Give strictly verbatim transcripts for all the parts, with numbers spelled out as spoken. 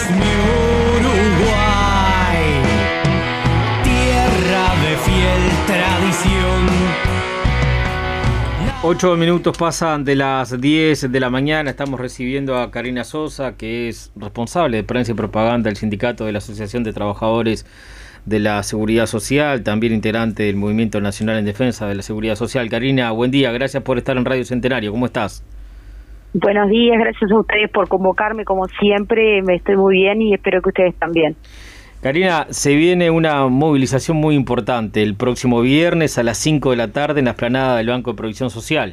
mi Uruguay, tierra de fiel tradición. Ocho minutos pasan de las diez de la mañana. Estamos recibiendo a Karina Sosa, que es responsable de prensa y propaganda del sindicato de la Asociación de Trabajadores de la Seguridad Social, también integrante del Movimiento Nacional en Defensa de la Seguridad Social. Karina, buen día, gracias por estar en Radio Centenario. ¿Cómo estás? Buenos días, gracias a ustedes por convocarme como siempre. Me estoy muy bien y espero que ustedes también. Karina, se viene una movilización muy importante el próximo viernes a las cinco de la tarde en la explanada del Banco de Previsión Social.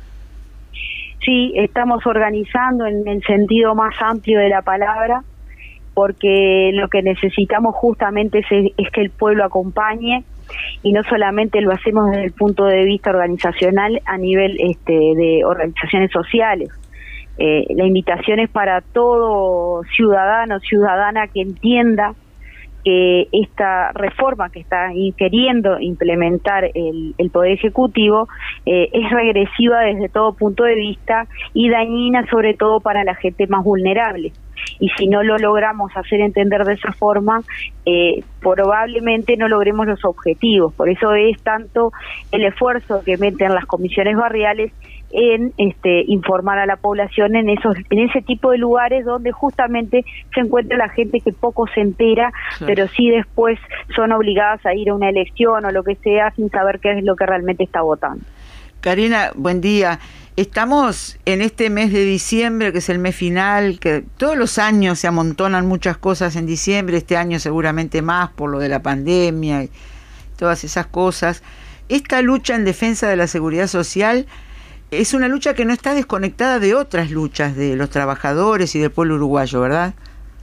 Sí, estamos organizando en el sentido más amplio de la palabra, porque lo que necesitamos justamente es, es que el pueblo acompañe, y no solamente lo hacemos desde el punto de vista organizacional a nivel este, de organizaciones sociales. Eh, la invitación es para todo ciudadano, ciudadana que entienda que esta reforma que está queriendo implementar el, el Poder Ejecutivo eh, es regresiva desde todo punto de vista y dañina sobre todo para la gente más vulnerable. Y si no lo logramos hacer entender de esa forma, eh, probablemente no logremos los objetivos. Por eso es tanto el esfuerzo que meten las comisiones barriales en este informar a la población en esos en ese tipo de lugares donde justamente se encuentra la gente que poco se entera, sí, pero sí después son obligadas a ir a una elección o lo que sea sin saber qué es lo que realmente está votando. Karina, buen día. Estamos en este mes de diciembre, que es el mes final, que todos los años se amontonan muchas cosas en diciembre, este año seguramente más por lo de la pandemia y todas esas cosas. Esta lucha en defensa de la seguridad social es una lucha que no está desconectada de otras luchas de los trabajadores y del pueblo uruguayo, ¿verdad?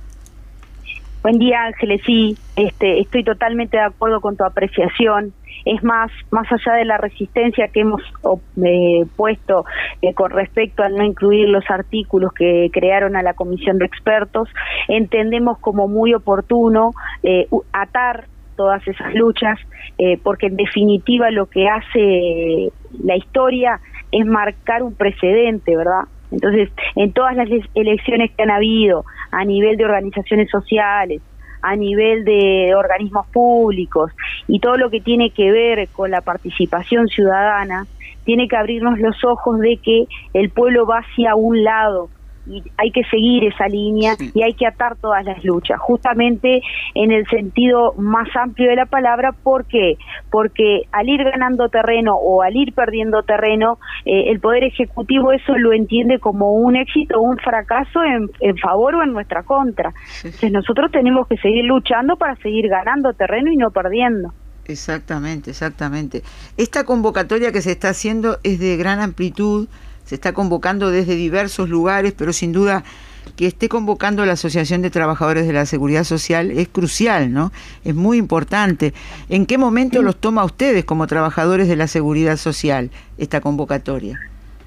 Buen día, Ángeles. Sí, este, estoy totalmente de acuerdo con tu apreciación. Es más, más allá de la resistencia que hemos eh, puesto eh, con respecto a no incluir los artículos que crearon a la comisión de expertos, entendemos como muy oportuno eh, atar todas esas luchas, eh, porque en definitiva lo que hace la historia es marcar un precedente, ¿verdad? Entonces, en todas las elecciones que han habido a nivel de organizaciones sociales, a nivel de organismos públicos y todo lo que tiene que ver con la participación ciudadana, tiene que abrirnos los ojos de que el pueblo va hacia un lado y hay que seguir esa línea, sí, y hay que atar todas las luchas, justamente en el sentido más amplio de la palabra. ¿Por qué? Porque al ir ganando terreno o al ir perdiendo terreno, eh, el Poder Ejecutivo eso lo entiende como un éxito o un fracaso en, en favor o en nuestra contra. Sí. Entonces nosotros tenemos que seguir luchando para seguir ganando terreno y no perdiendo. Exactamente, exactamente. Esta convocatoria que se está haciendo es de gran amplitud, se está convocando desde diversos lugares, pero sin duda que esté convocando a la Asociación de Trabajadores de la Seguridad Social es crucial, ¿no? Es muy importante. ¿En qué momento los toma ustedes como trabajadores de la Seguridad Social esta convocatoria?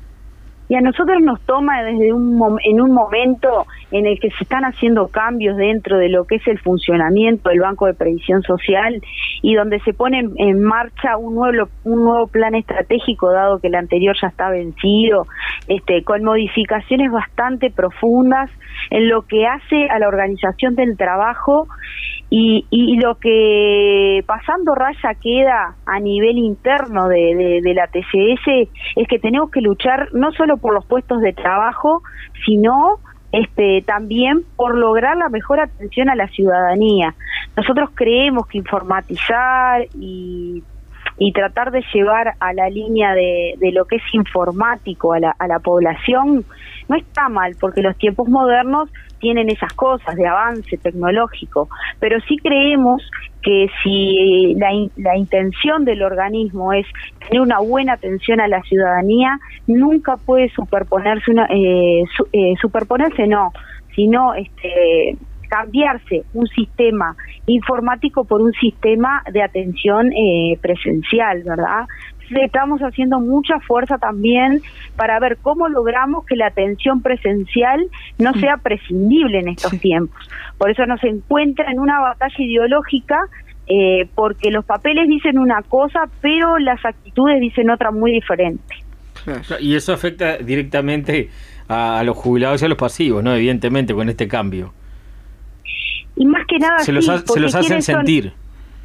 Y a nosotros nos toma desde un en un momento en el que se están haciendo cambios dentro de lo que es el funcionamiento del Banco de Previsión Social y donde se pone en marcha un nuevo un nuevo plan estratégico, dado que el anterior ya está vencido, este con modificaciones bastante profundas en lo que hace a la organización del trabajo y, y lo que pasando raya queda a nivel interno de, de, de la T C S es que tenemos que luchar no solo por los puestos de trabajo, sino este también por lograr la mejor atención a la ciudadanía. Nosotros creemos que informatizar y y tratar de llevar a la línea de, de lo que es informático a la, a la población no está mal, porque los tiempos modernos tienen esas cosas de avance tecnológico, pero sí creemos que si la, la intención del organismo es tener una buena atención a la ciudadanía, nunca puede superponerse, una, eh, su, eh, superponerse no, sino este cambiarse un sistema informático por un sistema de atención eh, presencial, ¿verdad? Estamos haciendo mucha fuerza también para ver cómo logramos que la atención presencial no sea prescindible en estos sí. tiempos. Por eso nos encuentra en una batalla ideológica, eh, porque los papeles dicen una cosa, pero las actitudes dicen otra muy diferente. Y eso afecta directamente a, a los jubilados y a los pasivos, ¿no? Evidentemente, con este cambio. Y más que nada se los, sí, ha, se los hacen sentir. Son,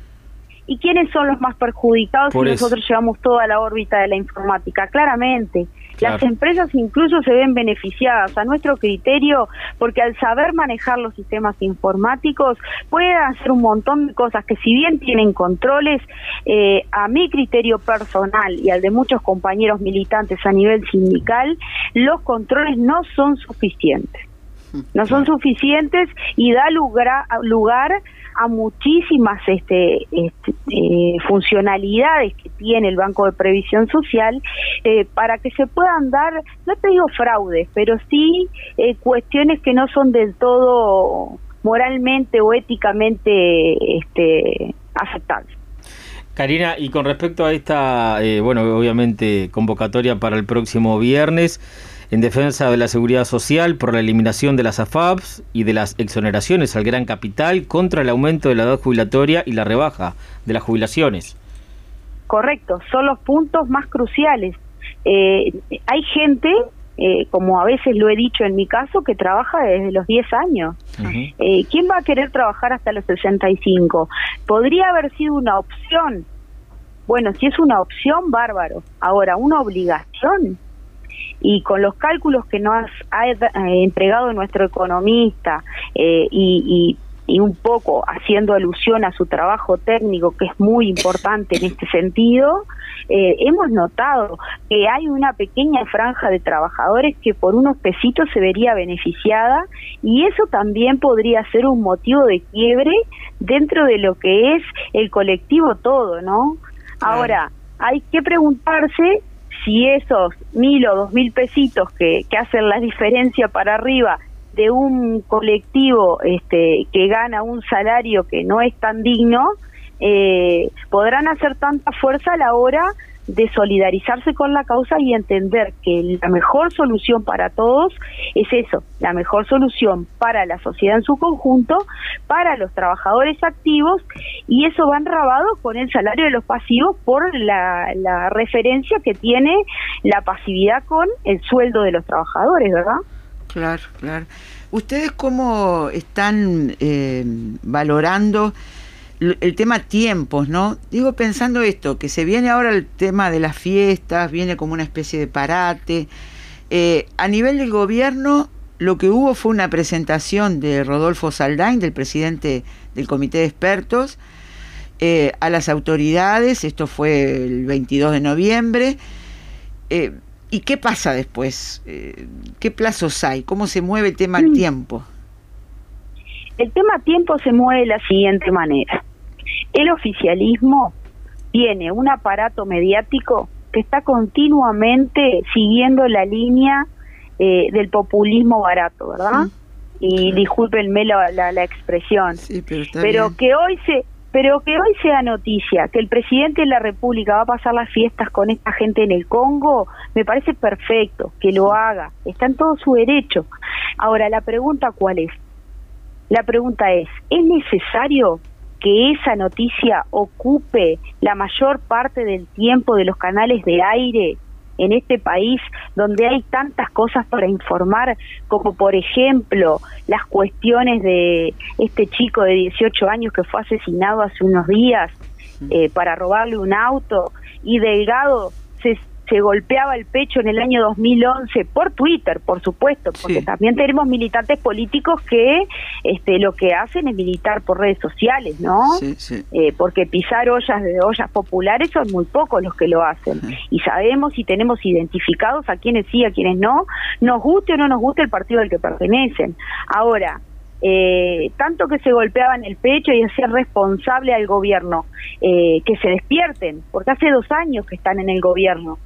¿y quiénes son los más perjudicados Por si eso. nosotros llevamos toda la órbita de la informática? Claramente. Claro. Las empresas incluso se ven beneficiadas a nuestro criterio porque al saber manejar los sistemas informáticos pueden hacer un montón de cosas que si bien tienen controles, eh, a mi criterio personal y al de muchos compañeros militantes a nivel sindical, los controles no son suficientes. No son suficientes y da lugar, lugar a muchísimas este, este, eh, funcionalidades que tiene el Banco de Previsión Social eh, para que se puedan dar, no te digo fraudes, pero sí eh, cuestiones que no son del todo moralmente o éticamente este, aceptables. Karina, y con respecto a esta, eh, bueno, obviamente convocatoria para el próximo viernes, en defensa de la seguridad social por la eliminación de las A F A Ps y de las exoneraciones al gran capital contra el aumento de la edad jubilatoria y la rebaja de las jubilaciones. Correcto, son los puntos más cruciales. Eh, hay gente, eh, como a veces lo he dicho en mi caso, que trabaja desde los diez años. Uh-huh. Eh, ¿Quién va a querer trabajar hasta los sesenta y cinco? Podría haber sido una opción. Bueno, si es una opción, bárbaro. Ahora, una obligación. Y con los cálculos que nos ha eh, entregado nuestro economista eh, y, y, y un poco haciendo alusión a su trabajo técnico, que es muy importante en este sentido, eh, hemos notado que hay una pequeña franja de trabajadores que por unos pesitos se vería beneficiada, y eso también podría ser un motivo de quiebre dentro de lo que es el colectivo todo, ¿no? Claro. Ahora, hay que preguntarse si esos mil o dos mil pesitos que, que hacen la diferencia para arriba de un colectivo este, que gana un salario que no es tan digno, eh, podrán hacer tanta fuerza a la hora de solidarizarse con la causa y entender que la mejor solución para todos es eso, la mejor solución para la sociedad en su conjunto, para los trabajadores activos, y eso va enrabado con el salario de los pasivos por la, la referencia que tiene la pasividad con el sueldo de los trabajadores, ¿verdad? Claro, claro. ¿Ustedes cómo están eh, valorando el tema tiempos, no? Digo, pensando esto, que se viene ahora el tema de las fiestas, viene como una especie de parate. Eh, a nivel del gobierno, lo que hubo fue una presentación de Rodolfo Saldain, del presidente del Comité de Expertos, eh, a las autoridades. Esto fue el veintidós de noviembre. Eh, ¿Y qué pasa después? Eh, ¿Qué plazos hay? ¿Cómo se mueve el tema del tiempo? El tema tiempo se mueve de la siguiente manera. El oficialismo tiene un aparato mediático que está continuamente siguiendo la línea eh, del populismo barato, ¿verdad? Sí. Y discúlpenme la, la, la expresión. Sí, pero está pero bien. que hoy se pero que hoy sea noticia que el presidente de la República va a pasar las fiestas con esta gente en el Congo, me parece perfecto, que lo haga, está en todo su derecho. Ahora, la pregunta ¿cuál es? La pregunta es, ¿es necesario que esa noticia ocupe la mayor parte del tiempo de los canales de aire en este país donde hay tantas cosas para informar, como por ejemplo las cuestiones de este chico de dieciocho años que fue asesinado hace unos días eh, para robarle un auto, y Delgado se se golpeaba el pecho en el año dos mil once por Twitter, por supuesto, porque sí. También tenemos militantes políticos que este, lo que hacen es militar por redes sociales, ¿no? Sí, sí. Eh, porque pisar ollas de ollas populares son muy pocos los que lo hacen, sí. Y sabemos y tenemos identificados a quienes sí, a quienes no, nos guste o no nos guste el partido al que pertenecen. Ahora, Eh, tanto que se golpeaban el pecho y hacían responsable al gobierno, eh, que se despierten, porque hace dos años que están en el gobierno,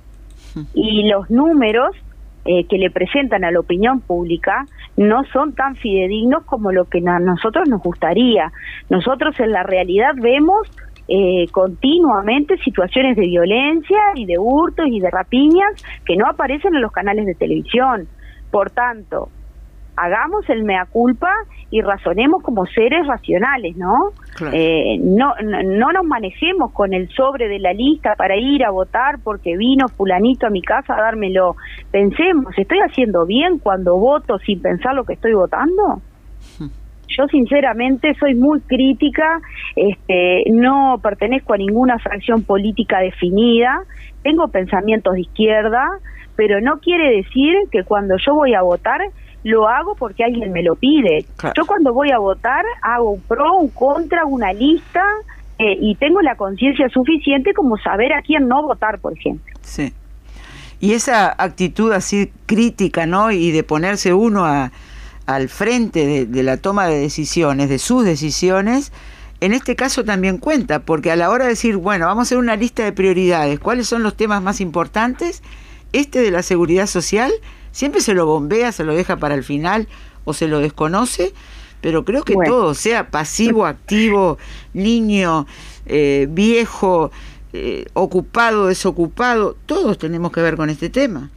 y los números eh, que le presentan a la opinión pública no son tan fidedignos como lo que a nosotros nos gustaría. Nosotros en la realidad vemos eh, continuamente situaciones de violencia y de hurtos y de rapiñas que no aparecen en los canales de televisión. Por tanto, hagamos el mea culpa y razonemos como seres racionales, ¿no? Claro. Eh, no, no, no nos manejemos con el sobre de la lista para ir a votar porque vino fulanito a mi casa a dármelo. Pensemos, ¿estoy haciendo bien cuando voto sin pensar lo que estoy votando? Yo sinceramente soy muy crítica, este, no pertenezco a ninguna fracción política definida, tengo pensamientos de izquierda, pero no quiere decir que cuando yo voy a votar lo hago porque alguien me lo pide. Claro. Yo cuando voy a votar hago un pro, un contra, una lista eh, y tengo la conciencia suficiente como saber a quién no votar, por ejemplo. Sí. Y esa actitud así crítica, ¿no? Y de ponerse uno a al frente de, de la toma de decisiones, de sus decisiones, en este caso también cuenta, porque a la hora de decir, bueno, vamos a hacer una lista de prioridades, ¿cuáles son los temas más importantes? Este de la seguridad social, siempre se lo bombea, se lo deja para el final, o se lo desconoce, pero creo que bueno. todo, sea pasivo, activo, niño, eh, viejo, eh, ocupado, desocupado, todos tenemos que ver con este tema.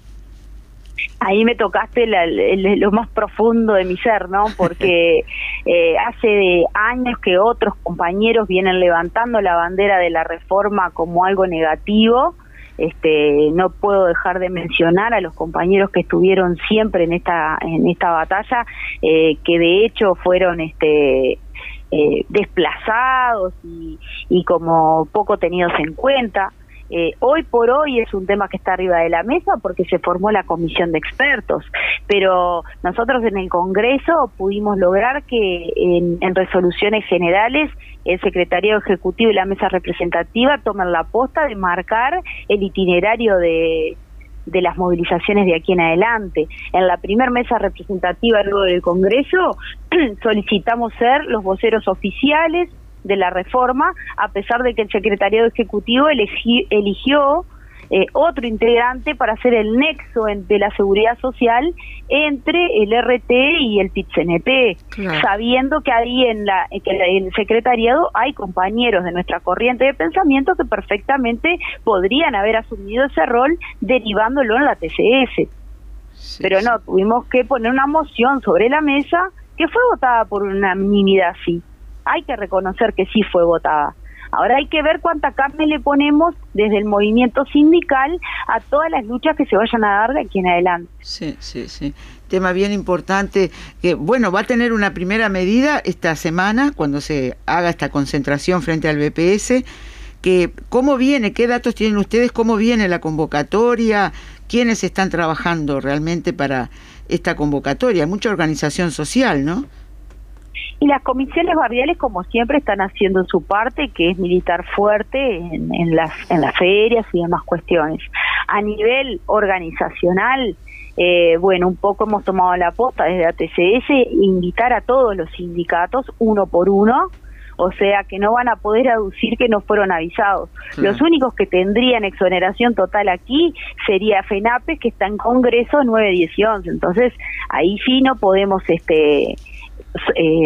Ahí me tocaste la, la, lo más profundo de mi ser, ¿no? Porque eh, hace años que otros compañeros vienen levantando la bandera de la reforma como algo negativo. Este, no puedo dejar de mencionar a los compañeros que estuvieron siempre en esta en esta batalla, eh, que de hecho fueron este eh, desplazados y, y como poco tenidos en cuenta. Eh, hoy por hoy es un tema que está arriba de la mesa porque se formó la comisión de expertos, pero nosotros en el Congreso pudimos lograr que en, en resoluciones generales el Secretariado Ejecutivo y la Mesa Representativa tomen la posta de marcar el itinerario de, de las movilizaciones de aquí en adelante. En la primer mesa representativa luego del Congreso solicitamos ser los voceros oficiales de la reforma, a pesar de que el Secretariado Ejecutivo elegi, eligió eh, otro integrante para hacer el nexo en, de la seguridad social entre el R T y el P I T C N T, claro. sabiendo que ahí en, la, que en el Secretariado hay compañeros de nuestra corriente de pensamiento que perfectamente podrían haber asumido ese rol derivándolo en la T C S. Sí, Pero no, sí. tuvimos que poner una moción sobre la mesa que fue votada por unanimidad, sí. Hay que reconocer que sí fue votada. Ahora hay que ver cuánta carne le ponemos desde el movimiento sindical a todas las luchas que se vayan a dar de aquí en adelante. Sí, sí, sí. Tema bien importante, que bueno, va a tener una primera medida esta semana, cuando se haga esta concentración frente al B P S, que cómo viene, qué datos tienen ustedes, cómo viene la convocatoria, quiénes están trabajando realmente para esta convocatoria, mucha organización social, ¿no? Y las comisiones barriales, como siempre, están haciendo su parte, que es militar fuerte en, en las en las ferias y demás cuestiones. A nivel organizacional, eh, bueno, un poco hemos tomado la posta desde A T C S, invitar a todos los sindicatos, uno por uno, o sea que no van a poder aducir que no fueron avisados. Claro. Los únicos que tendrían exoneración total aquí sería FENAPES, que está en Congreso nueve, diez y once. Entonces, ahí sí no podemos... este Eh,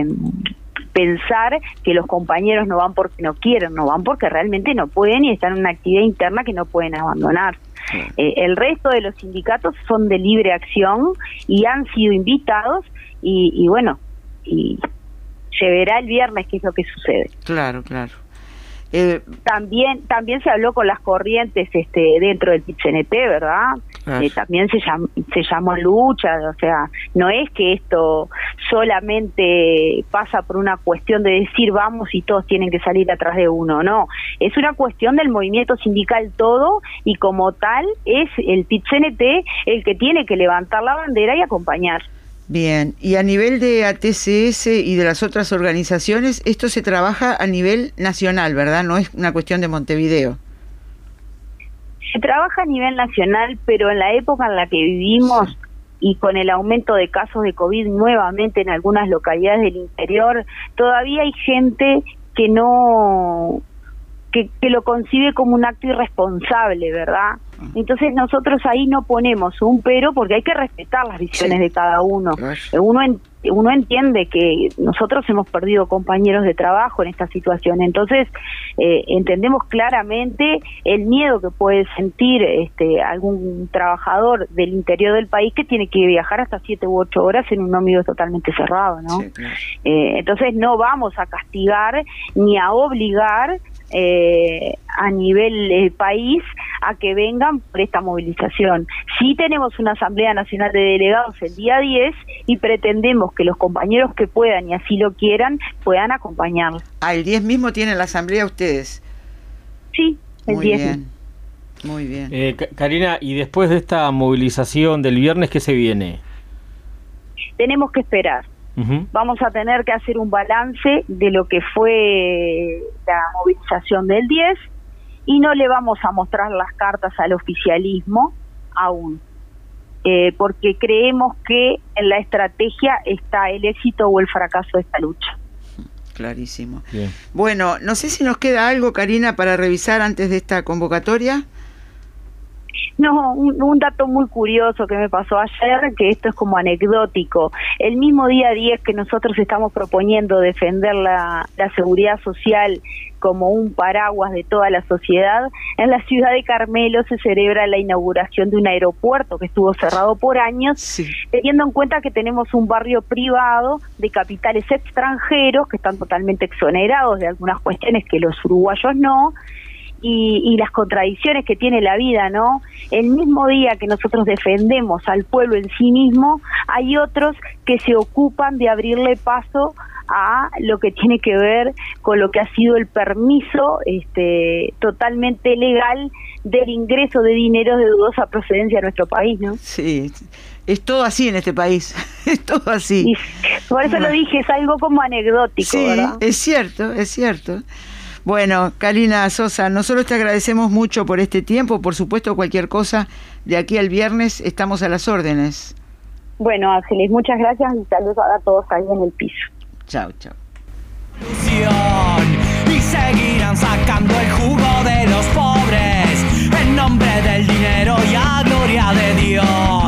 pensar que los compañeros no van porque no quieren, no van porque realmente no pueden y están en una actividad interna que no pueden abandonar. Sí. Eh, el resto de los sindicatos son de libre acción y han sido invitados y, y bueno, y se verá el viernes qué es lo que sucede. Claro, claro. Eh, también también se habló con las corrientes este dentro del P I T C N T, ¿verdad? Ah. Eh, también se llamó, se llamó lucha, o sea, no es que esto solamente pasa por una cuestión de decir vamos y todos tienen que salir atrás de uno, no, es una cuestión del movimiento sindical todo y como tal es el P I T C N T el que tiene que levantar la bandera y acompañar. Bien, y a nivel de A T C S y de las otras organizaciones, esto se trabaja a nivel nacional, ¿verdad? No es una cuestión de Montevideo. Se trabaja a nivel nacional, pero en la época en la que vivimos sí. y con el aumento de casos de COVID nuevamente en algunas localidades del interior, todavía hay gente que no... Que, que lo concibe como un acto irresponsable, ¿verdad? Entonces nosotros ahí no ponemos un pero porque hay que respetar las visiones sí. de cada uno. Uno, en, uno entiende que nosotros hemos perdido compañeros de trabajo en esta situación, entonces eh, entendemos claramente el miedo que puede sentir este algún trabajador del interior del país que tiene que viajar hasta siete u ocho horas en un ómnibus totalmente cerrado, ¿no? Sí, claro. eh, entonces no vamos a castigar ni a obligar Eh, a nivel eh, país a que vengan por esta movilización. Sí tenemos una Asamblea Nacional de Delegados el día diez y pretendemos que los compañeros que puedan y así lo quieran puedan acompañarnos. Ah, el diez mismo tienen la Asamblea ustedes. Sí, el Muy diez. bien, muy bien. Eh, Karina, y después de esta movilización del viernes, ¿qué se viene? Tenemos que esperar. Uh-huh. Vamos a tener que hacer un balance de lo que fue la movilización del diez y no le vamos a mostrar las cartas al oficialismo aún, eh, porque creemos que en la estrategia está el éxito o el fracaso de esta lucha. Clarísimo. Bien. Bueno, no sé si nos queda algo, Karina, para revisar antes de esta convocatoria. No, un, un dato muy curioso que me pasó ayer, que esto es como anecdótico. El mismo día diez que nosotros estamos proponiendo defender la, la seguridad social como un paraguas de toda la sociedad, en la ciudad de Carmelo se celebra la inauguración de un aeropuerto que estuvo cerrado por años, Sí. teniendo en cuenta que tenemos un barrio privado de capitales extranjeros que están totalmente exonerados de algunas cuestiones que los uruguayos no, y, y las contradicciones que tiene la vida, ¿no? El mismo día que nosotros defendemos al pueblo en sí mismo, hay otros que se ocupan de abrirle paso a lo que tiene que ver con lo que ha sido el permiso este totalmente legal del ingreso de dinero de dudosa procedencia a nuestro país, ¿no? Sí, es todo así en este país, es todo así. Y por eso Bueno. lo dije, es algo como anecdótico, Sí, ¿verdad? es cierto, es cierto. Bueno, Karina Sosa, nosotros te agradecemos mucho por este tiempo. Por supuesto, cualquier cosa de aquí al viernes estamos a las órdenes. Bueno, Ángeles, muchas gracias y saludos a todos ahí en el piso. Chao, chao. Y seguirán sacando el jugo de los pobres en nombre del dinero y a gloria de Dios.